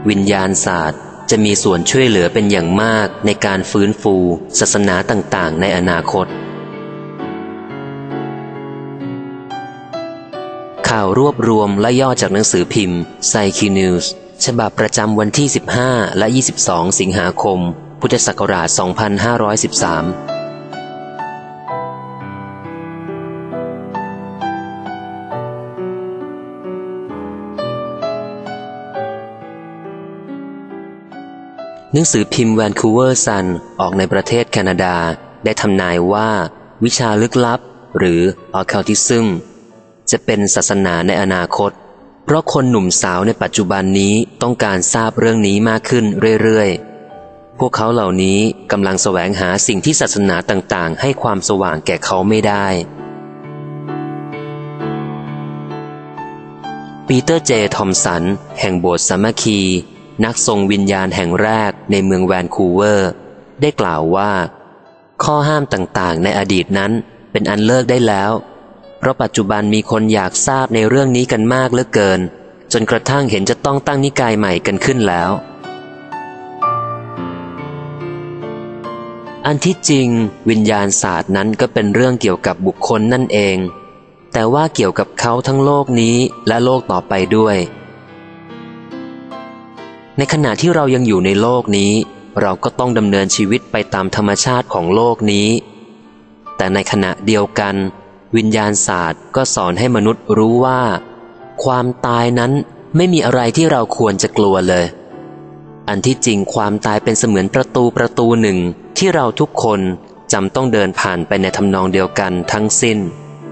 วิญญาณศาสตร์จะมีส่วนช่วยเหลือเป็นอย่างมากในการฟื้นฟูศาสนาต่างๆในอนาคตข่าวรวบรวมและย่อจากหนังสือพิมพ์ Psyche News ฉบับประจำวันที่ 15 และ 22 สิงหาคม พุทธศักราช 2513หนังสือพิมพ์ Vancouver Sun ออกในประเทศแคนาดาได้ทำนายว่าวิชาลึกลับหรือ Occultism จะเป็นศาสนาในอนาคตเพราะคนหนุ่มสาวในปัจจุบันนี้ต้องการทราบเรื่องนี้มากขึ้นเรื่อยๆพวกเขาเหล่านี้กำลังแสวงหาสิ่งที่ศาสนาต่างๆให้ความสว่างแก่เขาไม่ได้ปีเตอร์ เจ ทอมสันแห่งโบสถ์สามัคคีนักทรงวิญญาณแห่งแรกในเมืองแวนคูเวอร์ได้กล่าวว่าข้อห้ามต่างๆในอดีตนั้นเป็นอันเลิกได้แล้วเพราะปัจจุบันมีคนอยากทราบในเรื่องนี้กันมากเหลือเกินจนกระทั่งเห็นจะต้องตั้งนิกายใหม่กันขึ้นแล้วอันที่จริงวิญญาณศาสตร์นั้นก็เป็นเรื่องเกี่ยวกับบุคคลนั่นเองแต่ว่าเกี่ยวกับเขาทั้งโลกนี้และโลกต่อไปด้วยในขณะที่เรายังอยู่ในโลกนี้เราก็ต้องดำเนินชีวิตไปตามธรรมชาติของโลกนี้แต่ในขณะเดียวกันวิญญาณศาสตร์ก็สอนให้มนุษย์รู้ว่าความตายนั้นไม่มีอะไรที่เราควรจะกลัวเลยอันที่จริงความตายเป็นเสมือนประตูหนึ่งที่เราทุกคนจำต้องเดินผ่านไปในทำนองเดียวกันทั้งสิ้น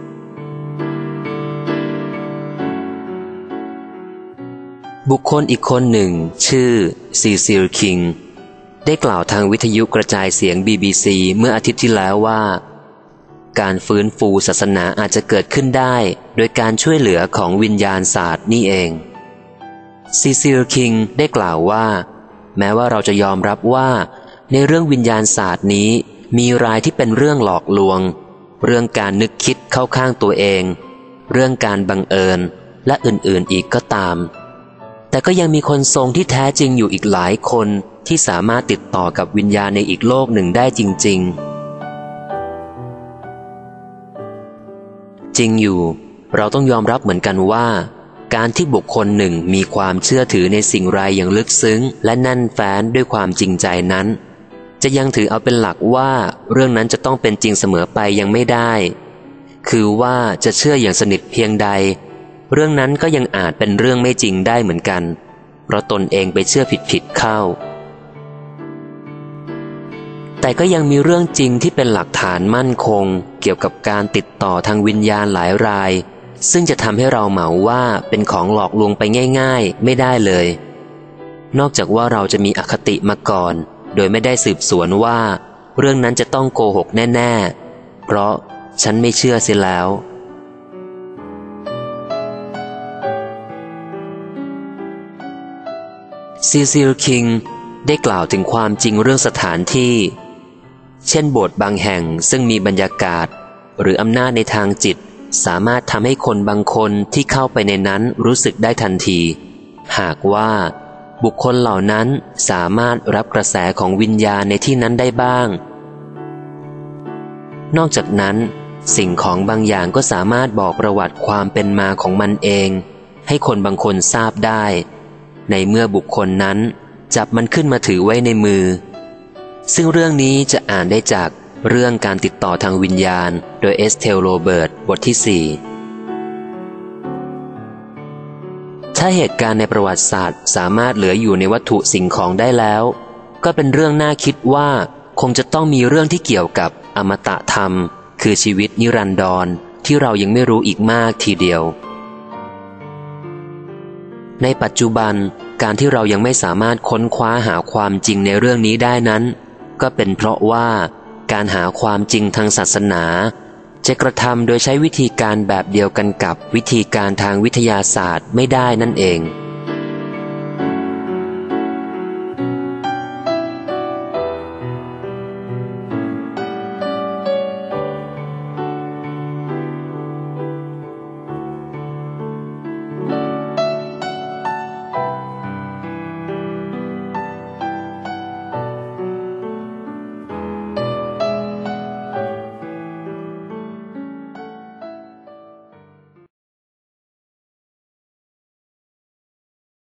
บุคคลอีกคนหนึ่งชื่อซีซิล คิงได้กล่าวทางวิทยุกระจายเสียง BBC เมื่ออาทิตย์ที่แล้วว่าการฟื้นฟูศาสนาอาจจะเกิดขึ้นได้โดยการช่วยเหลือของวิญญาณศาสตร์นี่เองซีซิล คิงได้กล่าวว่าแม้ว่าเราจะยอมรับว่าในเรื่องวิญญาณศาสตร์นี้มีรายที่เป็นเรื่องหลอกลวงเรื่องการนึกคิดเข้าข้างตัวเองเรื่องการบังเอิญและอื่นๆอีกก็ตามแต่ก็ยังมีคนทรงที่แท้จริงอยู่อีกหลายคนที่สามารถติดต่อกับวิญญาณในอีกโลกหนึ่งได้จริงๆจริงอยู่เราต้องยอมรับเหมือนกันว่าการที่บุคคลหนึ่งมีความเชื่อถือในสิ่งใดอย่างลึกซึ้งและแน่นแฟ้นด้วยความจริงใจนั้นจะยังถือเอาเป็นหลักว่าเรื่องนั้นจะต้องเป็นจริงเสมอไปยังไม่ได้คือว่าจะเชื่ออย่างสนิทเพียงใดเรื่องนั้นก็ยังอาจเป็นเรื่องไม่จริงได้เหมือนกันเพราะตนเองไปเชื่อผิดเข้าแต่ก็ยังมีเรื่องจริงที่เป็นหลักฐานมั่นคงเกี่ยวกับการติดต่อทางวิญญาณหลายรายซึ่งจะทำให้เราเหมาว่าเป็นของหลอกลวงไปง่ายๆไม่ได้เลยนอกจากว่าเราจะมีอคติมาก่อนโดยไม่ได้สืบสวนว่าเรื่องนั้นจะต้องโกหกแน่ๆเพราะฉันไม่เชื่อเสียแล้วซีซิล คิงได้กล่าวถึงความจริงเรื่องสถานที่เช่นโบสถ์บางแห่งซึ่งมีบรรยากาศหรืออำนาจในทางจิตสามารถทำให้คนบางคนที่เข้าไปในนั้นรู้สึกได้ทันทีหากว่าบุคคลเหล่านั้นสามารถรับกระแสของวิญญาณในที่นั้นได้บ้างนอกจากนั้นสิ่งของบางอย่างก็สามารถบอกประวัติความเป็นมาของมันเองให้คนบางคนทราบได้ในเมื่อบุคคลนั้นจับมันขึ้นมาถือไว้ในมือซึ่งเรื่องนี้จะอ่านได้จากเรื่องการติดต่อทางวิญญาณโดยเอสเทล โรเบิร์ตบทที่ 4ถ้าเหตุการณ์ในประวัติศาสตร์สามารถเหลืออยู่ในวัตถุสิ่งของได้แล้วก็เป็นเรื่องน่าคิดว่าคงจะต้องมีเรื่องที่เกี่ยวกับอมตะธรรมคือชีวิตนิรันดรที่เรายังไม่รู้อีกมากทีเดียวในปัจจุบันการที่เรายังไม่สามารถค้นคว้าหาความจริงในเรื่องนี้ได้นั้นก็เป็นเพราะว่าการหาความจริงทางศาสนาจะกระทำโดยใช้วิธีการแบบเดียวกันกับวิธีการทางวิทยาศาสตร์ไม่ได้นั่นเอง